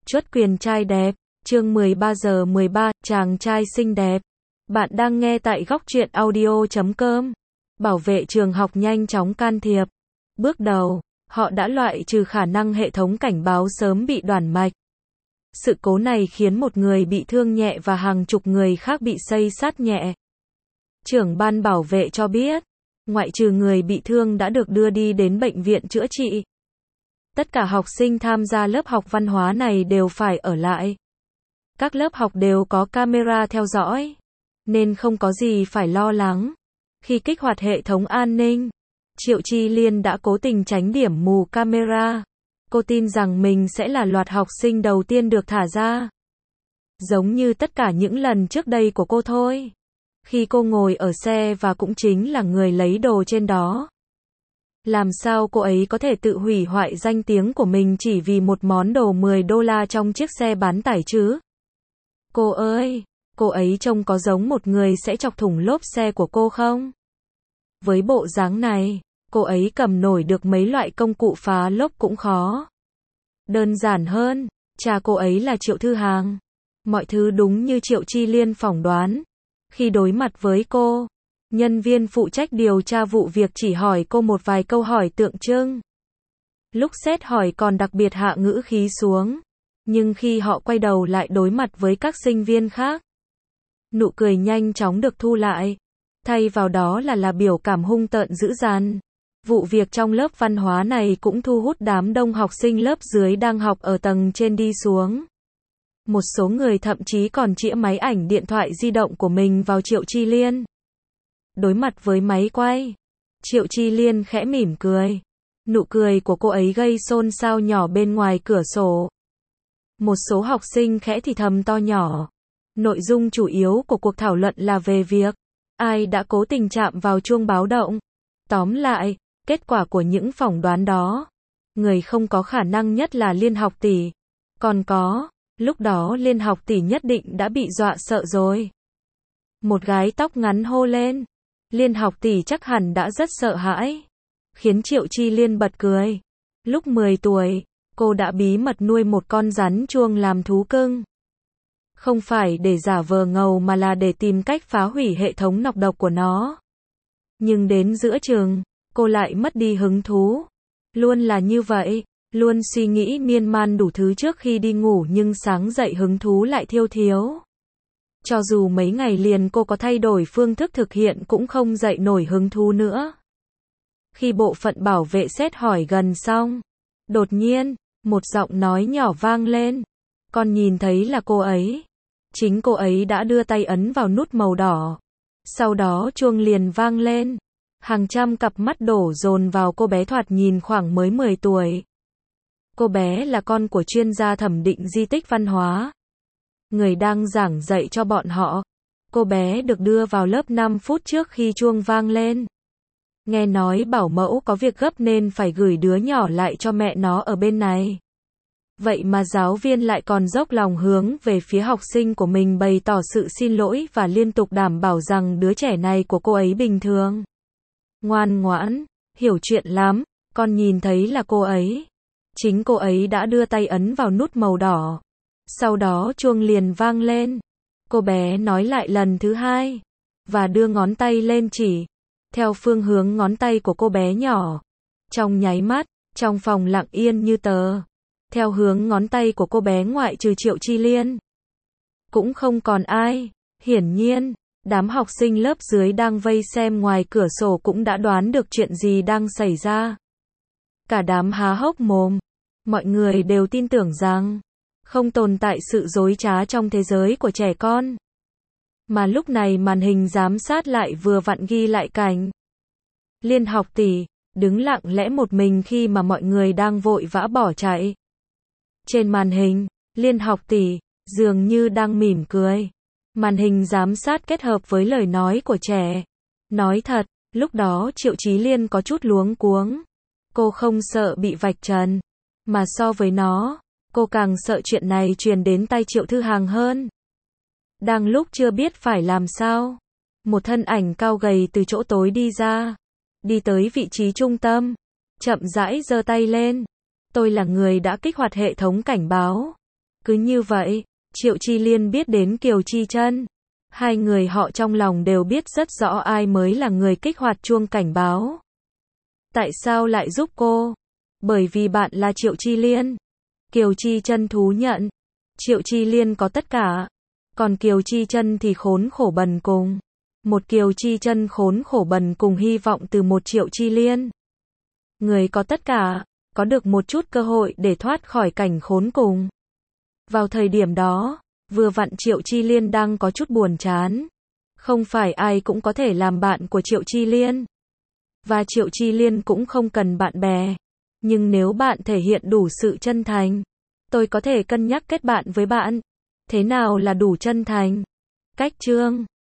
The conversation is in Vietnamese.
Chuất quyền trai đẹp, chương 13 giờ 13, chàng trai xinh đẹp. Bạn đang nghe tại góc truyện audio.com. Bảo vệ trường học nhanh chóng can thiệp. Bước đầu, họ đã loại trừ khả năng hệ thống cảnh báo sớm bị đoản mạch. Sự cố này khiến một người bị thương nhẹ và hàng chục người khác bị xây xát nhẹ. Trưởng ban bảo vệ cho biết, ngoại trừ người bị thương đã được đưa đi đến bệnh viện chữa trị. Tất cả học sinh tham gia lớp học văn hóa này đều phải ở lại. Các lớp học đều có camera theo dõi, nên không có gì phải lo lắng. Khi kích hoạt hệ thống an ninh, Triệu Chi Liên đã cố tình tránh điểm mù camera. Cô tin rằng mình sẽ là loạt học sinh đầu tiên được thả ra. Giống như tất cả những lần trước đây của cô thôi. Khi cô ngồi ở xe và cũng chính là người lấy đồ trên đó. Làm sao cô ấy có thể tự hủy hoại danh tiếng của mình chỉ vì một món đồ $10 trong chiếc xe bán tải chứ? Cô ơi, cô ấy trông có giống một người sẽ chọc thủng lốp xe của cô không? Với bộ dáng này, cô ấy cầm nổi được mấy loại công cụ phá lốp cũng khó. Đơn giản hơn, cha cô ấy là Triệu Thư Hàng. Mọi thứ đúng như Triệu Chi Liên phỏng đoán. Khi đối mặt với cô, nhân viên phụ trách điều tra vụ việc chỉ hỏi cô một vài câu hỏi tượng trưng. Lúc xét hỏi còn đặc biệt hạ ngữ khí xuống. Nhưng khi họ quay đầu lại đối mặt với các sinh viên khác, nụ cười nhanh chóng được thu lại. Thay vào đó là biểu cảm hung tợn dữ dằn. Vụ việc trong lớp văn hóa này cũng thu hút đám đông học sinh lớp dưới đang học ở tầng trên đi xuống. Một số người thậm chí còn chĩa máy ảnh điện thoại di động của mình vào Triệu Chi Liên. Đối mặt với máy quay, Triệu Chi Liên khẽ mỉm cười. Nụ cười của cô ấy gây xôn xao nhỏ bên ngoài cửa sổ. Một số học sinh khẽ thì thầm to nhỏ. Nội dung chủ yếu của cuộc thảo luận là về việc ai đã cố tình chạm vào chuông báo động. Tóm lại, kết quả của những phỏng đoán đó, người không có khả năng nhất là Liên học tỷ. Còn có, lúc đó Liên học tỷ nhất định đã bị dọa sợ rồi. Một gái tóc ngắn hô lên. Liên học tỷ chắc hẳn đã rất sợ hãi. Khiến Triệu Chi Liên bật cười. Lúc 10 tuổi, cô đã bí mật nuôi một con rắn chuông làm thú cưng. Không phải để giả vờ ngầu mà là để tìm cách phá hủy hệ thống nọc độc của nó. Nhưng đến giữa chừng, cô lại mất đi hứng thú. Luôn là như vậy, luôn suy nghĩ miên man đủ thứ trước khi đi ngủ nhưng sáng dậy hứng thú lại thiếu. Cho dù mấy ngày liền cô có thay đổi phương thức thực hiện cũng không dậy nổi hứng thú nữa. Khi bộ phận bảo vệ xét hỏi gần xong, đột nhiên, một giọng nói nhỏ vang lên. Con nhìn thấy là cô ấy. Chính cô ấy đã đưa tay ấn vào nút màu đỏ. Sau đó chuông liền vang lên. Hàng trăm cặp mắt đổ dồn vào cô bé thoạt nhìn khoảng mới 10 tuổi. Cô bé là con của chuyên gia thẩm định di tích văn hóa. Người đang giảng dạy cho bọn họ. Cô bé được đưa vào lớp 5 phút trước khi chuông vang lên. Nghe nói bảo mẫu có việc gấp nên phải gửi đứa nhỏ lại cho mẹ nó ở bên này. Vậy mà giáo viên lại còn dốc lòng hướng về phía học sinh của mình bày tỏ sự xin lỗi và liên tục đảm bảo rằng đứa trẻ này của cô ấy bình thường. Ngoan ngoãn, hiểu chuyện lắm, con nhìn thấy là cô ấy. Chính cô ấy đã đưa tay ấn vào nút màu đỏ. Sau đó chuông liền vang lên. Cô bé nói lại lần thứ hai. Và đưa ngón tay lên chỉ. Theo phương hướng ngón tay của cô bé nhỏ. Trong nháy mắt, trong phòng lặng yên như tờ. Theo hướng ngón tay của cô bé ngoại trừ Triệu Chi Liên. Cũng không còn ai. Hiển nhiên, đám học sinh lớp dưới đang vây xem ngoài cửa sổ cũng đã đoán được chuyện gì đang xảy ra. Cả đám há hốc mồm. Mọi người đều tin tưởng rằng không tồn tại sự dối trá trong thế giới của trẻ con. Mà lúc này màn hình giám sát lại vừa vặn ghi lại cảnh Liên học tỷ đứng lặng lẽ một mình khi mà mọi người đang vội vã bỏ chạy. Trên màn hình, Liên học tỷ dường như đang mỉm cười. Màn hình giám sát kết hợp với lời nói của trẻ. Nói thật, lúc đó Triệu Chí Liên có chút luống cuống. Cô không sợ bị vạch trần, mà so với nó, cô càng sợ chuyện này truyền đến tay Triệu Thư Hàng hơn. Đang lúc chưa biết phải làm sao, một thân ảnh cao gầy từ chỗ tối đi ra, đi tới vị trí trung tâm, chậm rãi giơ tay lên. Tôi là người đã kích hoạt hệ thống cảnh báo. Cứ như vậy, Triệu Chi Liên biết đến Kiều Chi Chân. Hai người họ trong lòng đều biết rất rõ ai mới là người kích hoạt chuông cảnh báo. Tại sao lại giúp cô? Bởi vì bạn là Triệu Chi Liên. Kiều Chi Chân thú nhận. Triệu Chi Liên có tất cả. Còn Kiều Chi Chân thì khốn khổ bần cùng. Một Kiều Chi Chân khốn khổ bần cùng hy vọng từ một Triệu Chi Liên. Người có tất cả, có được một chút cơ hội để thoát khỏi cảnh khốn cùng. Vào thời điểm đó, vừa vặn Triệu Chi Liên đang có chút buồn chán. Không phải ai cũng có thể làm bạn của Triệu Chi Liên. Và Triệu Chi Liên cũng không cần bạn bè. Nhưng nếu bạn thể hiện đủ sự chân thành, tôi có thể cân nhắc kết bạn với bạn. Thế nào là đủ chân thành? Cách chương